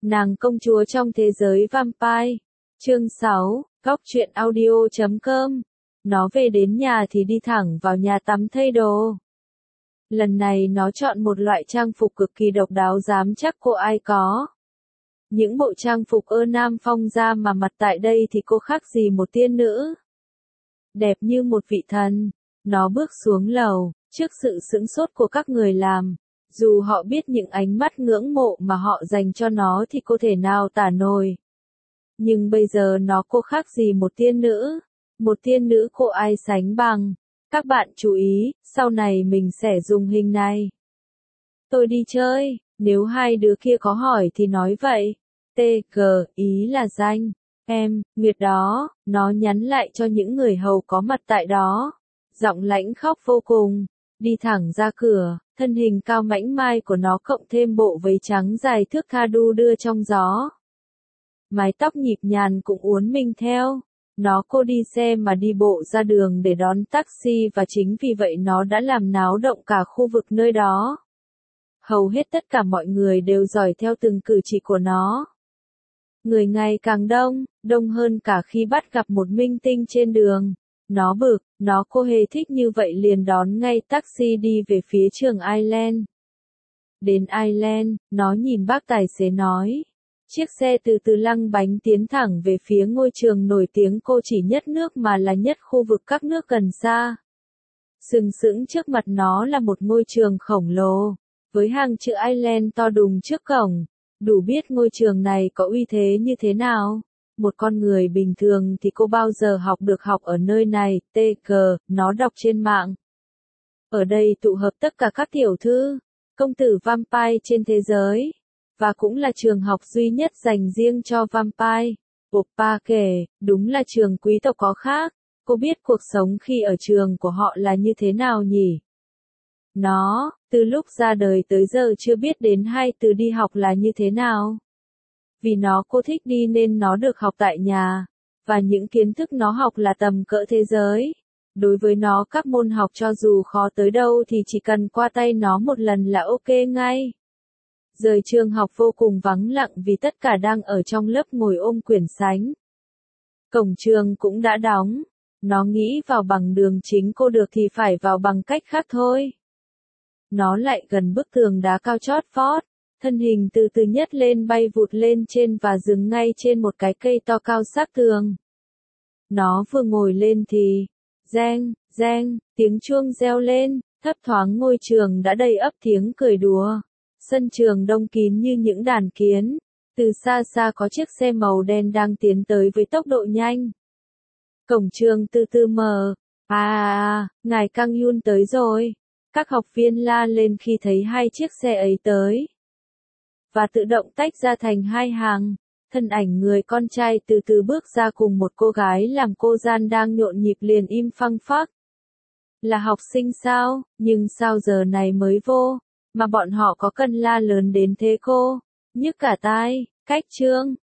Nàng công chúa trong thế giới vampire. Chương 6, góc truyện audio.com. Nó về đến nhà thì đi thẳng vào nhà tắm thay đồ. Lần này nó chọn một loại trang phục cực kỳ độc đáo dám chắc cô ai có. Những bộ trang phục Nam Phong ra mà mặt tại đây thì cô khác gì một tiên nữ. Đẹp như một vị thần. Nó bước xuống lầu, trước sự sửng sốt của các người làm. Dù họ biết những ánh mắt ngưỡng mộ mà họ dành cho nó thì cô thể nào tả nổi. Nhưng bây giờ cô khác gì một tiên nữ. Một tiên nữ cô ai sánh bằng. Các bạn chú ý, sau này mình sẽ dùng hình này. Tôi đi chơi, nếu hai đứa kia có hỏi thì nói vậy. TG, ý là danh. Em, Nguyệt đó, nó nhắn lại cho những người hầu có mặt tại đó. Giọng lãnh khóc vô cùng. Đi thẳng ra cửa, thân hình cao mảnh mai của nó cộng thêm bộ váy trắng dài thước tha đu đưa trong gió. Mái tóc nhịp nhàn cũng uốn mình theo. Cô đi xe mà đi bộ ra đường để đón taxi và chính vì vậy nó đã làm náo động cả khu vực nơi đó. Hầu hết tất cả mọi người đều dõi theo từng cử chỉ của nó. Người ngày càng đông hơn cả khi bắt gặp một minh tinh trên đường. Nó bực, cô hề thích như vậy liền đón ngay taxi đi về phía trường Island. Đến Island, nó nhìn bác tài xế nói. Chiếc xe từ từ lăng bánh tiến thẳng về phía ngôi trường nổi tiếng cô chỉ nhất nước mà là nhất khu vực các nước gần xa. Sừng sững trước mặt nó là một ngôi trường khổng lồ, với hàng chữ Island to đùng trước cổng, đủ biết ngôi trường này có uy thế như thế nào. Một con người bình thường thì cô bao giờ được học ở nơi này, TG, nó đọc trên mạng. Ở đây tụ hợp tất cả các tiểu thư, công tử vampire trên thế giới. Và cũng là trường học duy nhất dành riêng cho vampire. Oppa kể, đúng là trường quý tộc có khác. Cô biết cuộc sống khi ở trường của họ là như thế nào nhỉ? Nó, từ lúc ra đời tới giờ chưa biết đến hai từ đi học là như thế nào. Vì cô thích đi nên nó được học tại nhà. Và những kiến thức nó học là tầm cỡ thế giới. Đối với nó các môn học cho dù khó tới đâu thì chỉ cần qua tay nó một lần là ok ngay. Rời trường học vô cùng vắng lặng vì tất cả đang ở trong lớp ngồi ôm quyển sánh. Cổng trường cũng đã đóng. Nó nghĩ vào bằng đường chính cô được thì phải vào bằng cách khác thôi. Nó lại gần bức tường đá cao chót vót. Thân hình từ từ nhấc lên bay vụt lên trên và dừng ngay trên một cái cây to cao sát tường. Nó vừa ngồi lên thì, reng, reng, tiếng chuông reo lên, thấp thoáng ngôi trường đã đầy ắp tiếng cười đùa. Sân trường đông kín như những đàn kiến. Từ xa xa có chiếc xe màu đen đang tiến tới với tốc độ nhanh. Cổng trường từ từ mở. Ngài Kang Yun tới rồi. Các học viên la lên khi thấy hai chiếc xe ấy tới. Và tự động tách ra thành hai hàng. Thân ảnh người con trai từ từ bước ra cùng một cô gái làm cô gian đang nhộn nhịp liền im phăng phắc. Là học sinh sao, nhưng sao giờ này mới vô? Mà bọn họ có cần la lớn đến thế cô? Nhức cả tai, cách trương,